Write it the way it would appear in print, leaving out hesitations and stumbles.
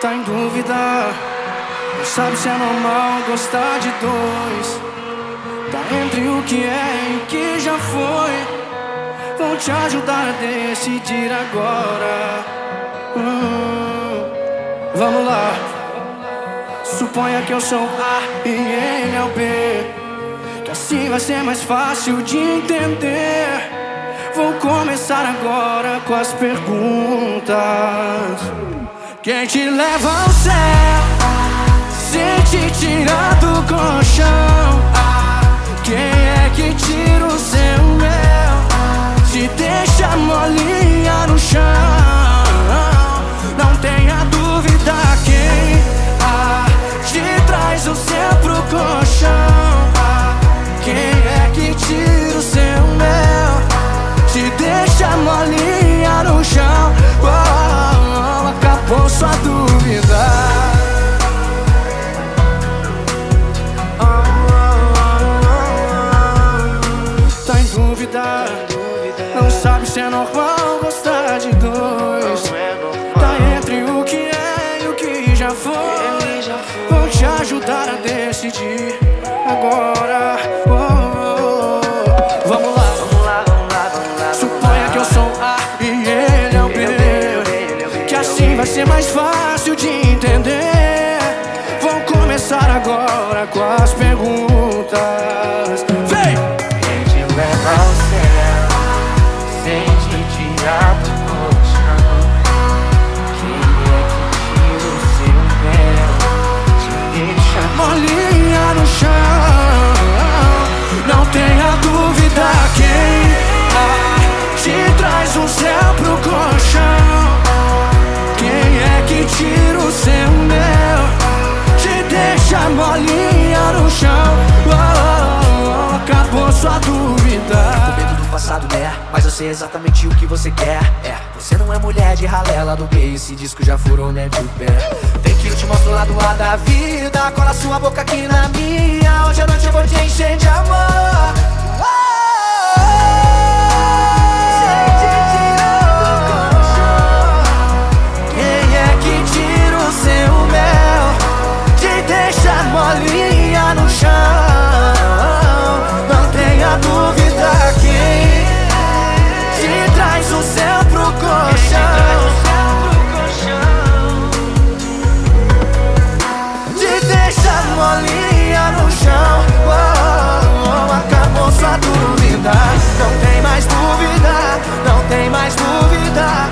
Tá em dúvida, não sabe se é normal gostar de dois. Tá entre o que é e o que já foi. Vou te ajudar a decidir agora. Vamos lá. Suponha que eu sou o A e ele é o B, que assim vai ser mais fácil de entender. Vou começar agora com as perguntas. Quem te leva ao céu se te tirar do colchão? Quem é que tira o seu mel, te deixa molinha no chão? Não tenha dúvida, quem te traz o céu pro colchão? Quem é que tira o seu mel, te deixa molinha no chão? Acabou sua dúvida. Tá em dúvida, não sabe se é normal gostar de dois. Tá entre o que é e o que já foi. Vou te ajudar a decidir agora. Vamos lá. Suponha que eu sou A e ele é o B, que assim vai ser mais fácil de entender. Vou começar agora com as perguntas. Vem! Quem te leva ao céu sem te tirar do colchão? Quem é que tira o seu mel, te deixa molinha no chão? Não tenha dúvida, quem te traz o céu pro colchão? Quem é que tira o seu mel, te deixa molinha no chão? Acabou sua dúvida. Com medo do passado, né? Mas eu sei exatamente o que você quer. Você não é mulher de ralé lá do meio, esse disco já furou, né, de pé. Vem que eu te mostro o lado A da vida, cola sua boca aqui na minha. Hoje à noite eu vou te encher de amor. Quem é que tira o seu mel, te deixa molinha no chão? Não tenha dúvida, quem te traz o céu pro colchão? Te deixa molinha no chão. Acabou sua dúvida, não tem mais dúvida, não tem mais dúvida.